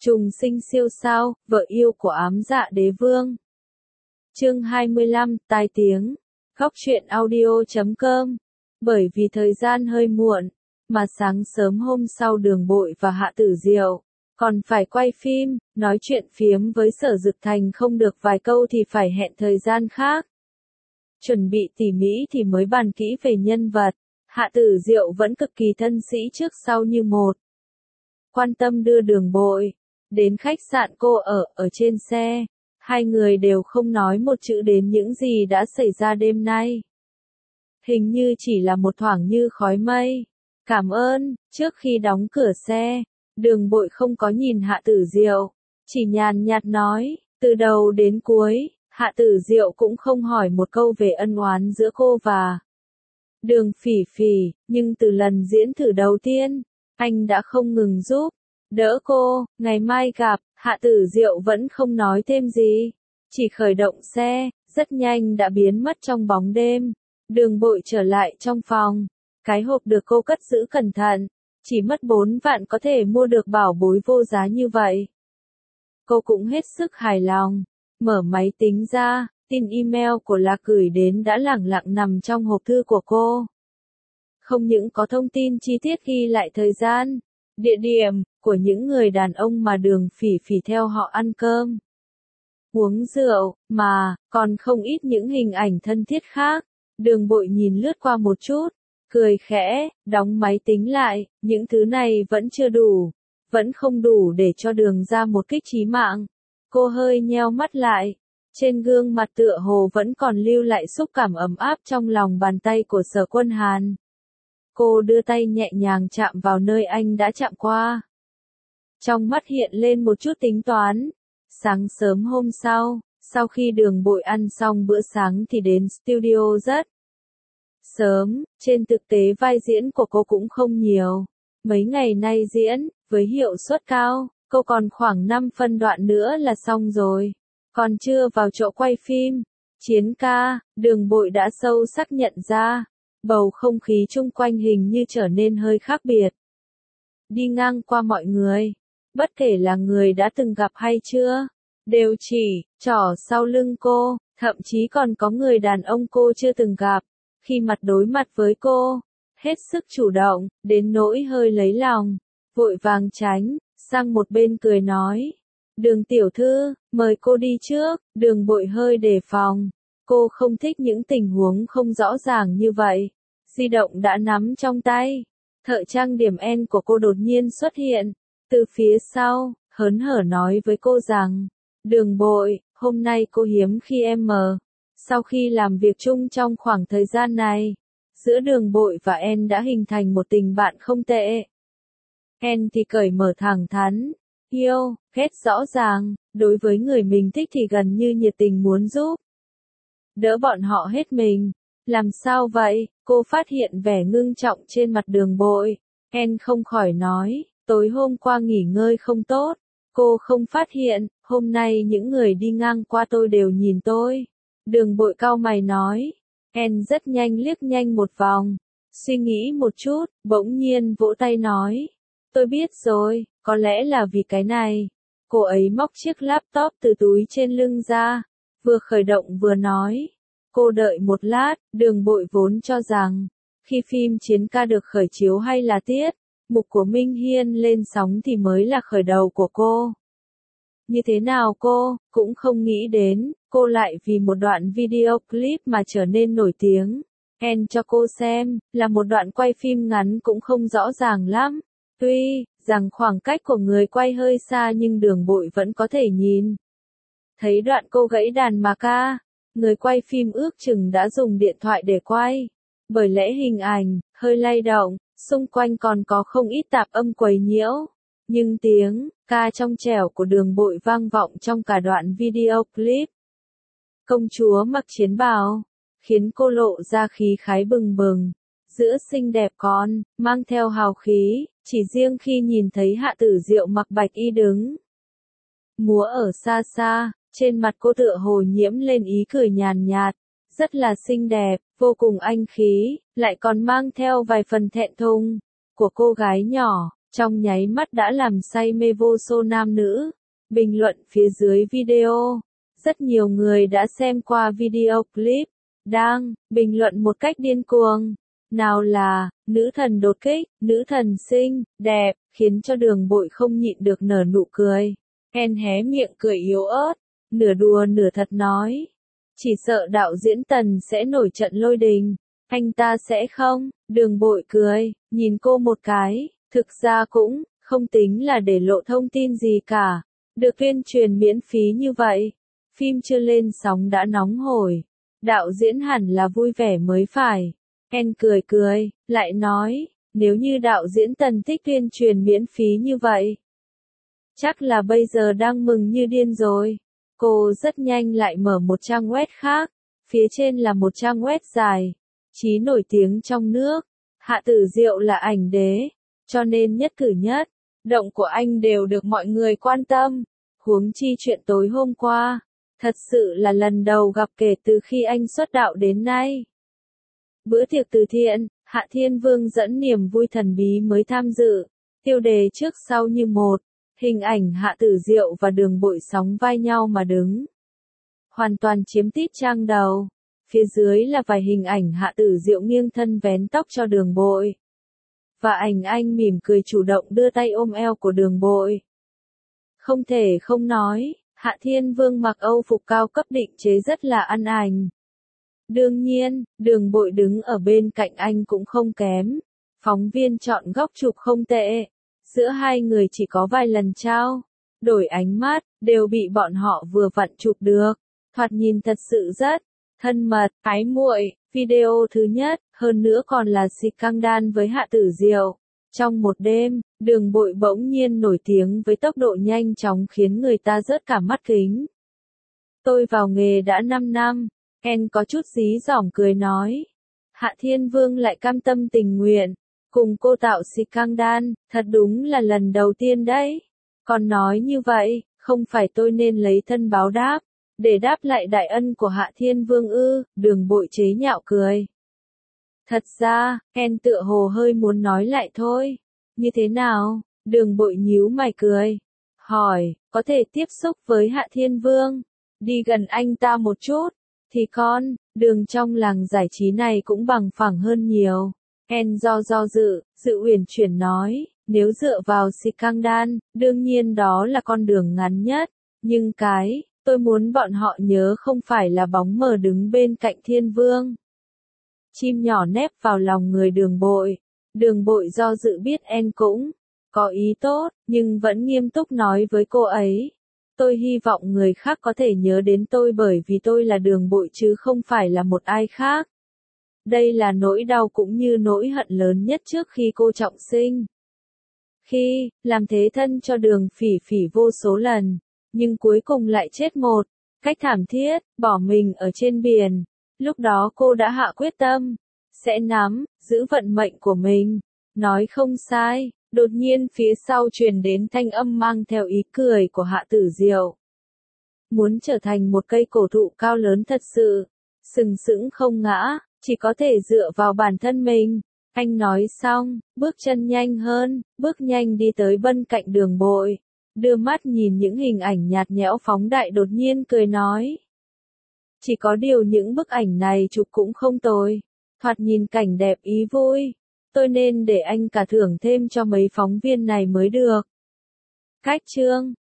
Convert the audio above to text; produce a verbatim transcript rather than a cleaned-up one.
Trùng sinh siêu sao, vợ yêu của ám dạ đế vương. Chương hai mươi lăm, tai tiếng. Góc truyện audio chấm com. Bởi vì thời gian hơi muộn, mà sáng sớm hôm sau Đường Bội và Hạ Tử Diệu còn phải quay phim, nói chuyện phiếm với Sở Dực Thành không được vài câu thì phải hẹn thời gian khác. Chuẩn bị tỉ mỉ thì mới bàn kỹ về nhân vật, Hạ Tử Diệu vẫn cực kỳ thân sĩ trước sau như một. Quan tâm đưa Đường Bội đến khách sạn cô ở, ở trên xe, hai người đều không nói một chữ đến những gì đã xảy ra đêm nay. Hình như chỉ là một thoảng như khói mây. Cảm ơn. Trước khi đóng cửa xe, Đường Bội không có nhìn Hạ Tử Diệu, chỉ nhàn nhạt nói, từ đầu đến cuối, Hạ Tử Diệu cũng không hỏi một câu về ân oán giữa cô và Đường Phỉ Phỉ, nhưng từ lần diễn thử đầu tiên, anh đã không ngừng giúp đỡ cô. Ngày mai gặp. Hạ Tử Diệu vẫn không nói thêm gì, chỉ khởi động xe, rất nhanh đã biến mất trong bóng đêm. Đường Bội trở lại trong phòng, cái hộp được cô cất giữ cẩn thận, chỉ mất bốn vạn có thể mua được bảo bối vô giá như vậy. Cô cũng hết sức hài lòng, mở máy tính ra, tin email của Lạc gửi đến đã lẳng lặng nằm trong hộp thư của cô. Không những có thông tin chi tiết ghi lại thời gian, địa điểm của những người đàn ông mà Đường Phỉ Phỉ theo họ ăn cơm, uống rượu, mà còn không ít những hình ảnh thân thiết khác. Đường Bội nhìn lướt qua một chút, cười khẽ, đóng máy tính lại, những thứ này vẫn chưa đủ, vẫn không đủ để cho Đường ra một kích chí mạng. Cô hơi nheo mắt lại, trên gương mặt tựa hồ vẫn còn lưu lại xúc cảm ấm áp trong lòng bàn tay của Sở Quân Hàn. Cô đưa tay nhẹ nhàng chạm vào nơi anh đã chạm qua. Trong mắt hiện lên một chút tính toán. Sáng sớm hôm sau, sau khi Đường Bội ăn xong bữa sáng thì đến studio rất sớm, trên thực tế vai diễn của cô cũng không nhiều. Mấy ngày nay diễn, với hiệu suất cao, cô còn khoảng năm phân đoạn nữa là xong rồi. Còn chưa vào chỗ quay phim, chiến ca, Đường Bội đã sâu sắc nhận ra, bầu không khí chung quanh hình như trở nên hơi khác biệt. Đi ngang qua mọi người, bất kể là người đã từng gặp hay chưa, đều chỉ trỏ sau lưng cô, thậm chí còn có người đàn ông cô chưa từng gặp, khi mặt đối mặt với cô, hết sức chủ động, đến nỗi hơi lấy lòng, vội vàng tránh sang một bên cười nói, Đường tiểu thư, mời cô đi trước. Đường Bội hơi đề phòng, cô không thích những tình huống không rõ ràng như vậy. Di động đã nắm trong tay, thợ trang điểm en của cô đột nhiên xuất hiện từ phía sau, hớn hở nói với cô rằng, Đường Bội, hôm nay cô hiếm khi em mờ. Sau khi làm việc chung trong khoảng thời gian này, giữa Đường Bội và En đã hình thành một tình bạn không tệ. En thì cởi mở thẳng thắn, yêu, ghét rõ ràng, đối với người mình thích thì gần như nhiệt tình muốn giúp đỡ bọn họ hết mình. Làm sao vậy? Cô phát hiện vẻ ngưng trọng trên mặt Đường Bội. En không khỏi nói, tối hôm qua nghỉ ngơi không tốt. Cô không phát hiện, hôm nay những người đi ngang qua tôi đều nhìn tôi. Đường Bội cau mày nói. En rất nhanh liếc nhanh một vòng, suy nghĩ một chút, bỗng nhiên vỗ tay nói. Tôi biết rồi, có lẽ là vì cái này. Cô ấy móc chiếc laptop từ túi trên lưng ra, vừa khởi động vừa nói. Cô đợi một lát, Đường Bội vốn cho rằng, khi phim chiến ca được khởi chiếu hay là tiết mục của Minh Hiên lên sóng thì mới là khởi đầu của cô. Như thế nào cô, cũng không nghĩ đến, cô lại vì một đoạn video clip mà trở nên nổi tiếng. En cho cô xem, là một đoạn quay phim ngắn cũng không rõ ràng lắm. Tuy rằng khoảng cách của người quay hơi xa nhưng Đường Bội vẫn có thể nhìn thấy đoạn cô gãy đàn mà ca. Người quay phim ước chừng đã dùng điện thoại để quay, bởi lẽ hình ảnh hơi lay động, xung quanh còn có không ít tạp âm quấy nhiễu, nhưng tiếng ca trong trẻo của Đường Bội vang vọng trong cả đoạn video clip. Công chúa mặc chiến bào, khiến cô lộ ra khí khái bừng bừng, giữa xinh đẹp còn mang theo hào khí, chỉ riêng khi nhìn thấy Hạ Tử Diệu mặc bạch y đứng múa ở xa xa, trên mặt cô tựa hồ nhiễm lên ý cười nhàn nhạt, rất là xinh đẹp, vô cùng anh khí, lại còn mang theo vài phần thẹn thùng của cô gái nhỏ. trong nháy mắt đã làm say mê vô số nam nữ. Bình luận phía dưới video, rất nhiều người đã xem qua video clip, đang bình luận một cách điên cuồng. Nào là, nữ thần đột kích, nữ thần xinh, đẹp, khiến cho Đường Bội không nhịn được nở nụ cười. En hé miệng cười yếu ớt, nửa đùa nửa thật nói. Chỉ sợ đạo diễn Tần sẽ nổi trận lôi đình. Anh ta sẽ không? Đường Bội cười, nhìn cô một cái, thực ra cũng không tính là để lộ thông tin gì cả. Được tuyên truyền miễn phí như vậy, phim chưa lên sóng đã nóng hổi. Đạo diễn hẳn là vui vẻ mới phải. En cười cười, lại nói, nếu như đạo diễn Tần thích tuyên truyền miễn phí như vậy, chắc là bây giờ đang mừng như điên rồi. Cô rất nhanh lại mở một trang web khác, phía trên là một trang web dài, chí nổi tiếng trong nước. Hạ Tử Diệu là ảnh đế, cho nên nhất cử nhất động của anh đều được mọi người quan tâm. Huống chi chuyện tối hôm qua, thật sự là lần đầu gặp kể từ khi anh xuất đạo đến nay. Bữa tiệc từ thiện, Hạ Thiên Vương dẫn niềm vui thần bí mới tham dự, tiêu đề trước sau như một, hình ảnh Hạ Tử Diệu và Đường Bội sóng vai nhau mà đứng. Hoàn toàn chiếm tít trang đầu, phía dưới là vài hình ảnh Hạ Tử Diệu nghiêng thân vén tóc cho Đường Bội. Và ảnh anh mỉm cười chủ động đưa tay ôm eo của Đường Bội. Không thể không nói, Hạ Thiên Vương mặc Âu phục cao cấp định chế rất là ăn ảnh. Đương nhiên, Đường Bội đứng ở bên cạnh anh cũng không kém. Phóng viên chọn góc chụp không tệ. Giữa hai người chỉ có vài lần trao đổi ánh mắt, đều bị bọn họ vừa vặn chụp được. Thoạt nhìn thật sự rất thân mật, ái muội. Video thứ nhất, hơn nữa còn là scandal với Hạ Tử Diệu. Trong một đêm, Đường Bội bỗng nhiên nổi tiếng với tốc độ nhanh chóng khiến người ta rớt cả mắt kính. Tôi vào nghề đã năm năm, En có chút dí dỏm cười nói. Hạ Thiên Vương lại cam tâm tình nguyện, cùng cô tạo scandal, thật đúng là lần đầu tiên đấy. Còn nói như vậy, không phải tôi nên lấy thân báo đáp, để đáp lại đại ân của Hạ Thiên Vương ư? Đường Bội chế nhạo cười. Thật ra, En tựa hồ hơi muốn nói lại thôi. Như thế nào? Đường Bội nhíu mày cười. Hỏi, có thể tiếp xúc với Hạ Thiên Vương? Đi gần anh ta một chút? Thì con, đường trong làng giải trí này cũng bằng phẳng hơn nhiều. En do do dự, dự uyển chuyển nói, nếu dựa vào scandal, đương nhiên đó là con đường ngắn nhất. Nhưng cái, tôi muốn bọn họ nhớ không phải là bóng mờ đứng bên cạnh Thiên Vương. Chim nhỏ nép vào lòng người Đường Bội. Đường Bội do dự biết En cũng có ý tốt, nhưng vẫn nghiêm túc nói với cô ấy. Tôi hy vọng người khác có thể nhớ đến tôi bởi vì tôi là Đường Bội chứ không phải là một ai khác. Đây là nỗi đau cũng như nỗi hận lớn nhất trước khi cô trọng sinh. Khi làm thế thân cho Đường Phỉ Phỉ vô số lần, nhưng cuối cùng lại chết một cách thảm thiết, bỏ mình ở trên biển. Lúc đó cô đã hạ quyết tâm, sẽ nắm, giữ vận mệnh của mình. Nói không sai, đột nhiên phía sau truyền đến thanh âm mang theo ý cười của Hạ Tử Diệu. Muốn trở thành một cây cổ thụ cao lớn thật sự, sừng sững không ngã, chỉ có thể dựa vào bản thân mình. Anh nói xong, bước chân nhanh hơn, bước nhanh đi tới bên cạnh Đường Bội. Đưa mắt nhìn những hình ảnh nhạt nhẽo phóng đại đột nhiên cười nói. Chỉ có điều những bức ảnh này chụp cũng không tồi. Thoạt nhìn cảnh đẹp ý vui. Tôi nên để anh cả thưởng thêm cho mấy phóng viên này mới được. Cách chương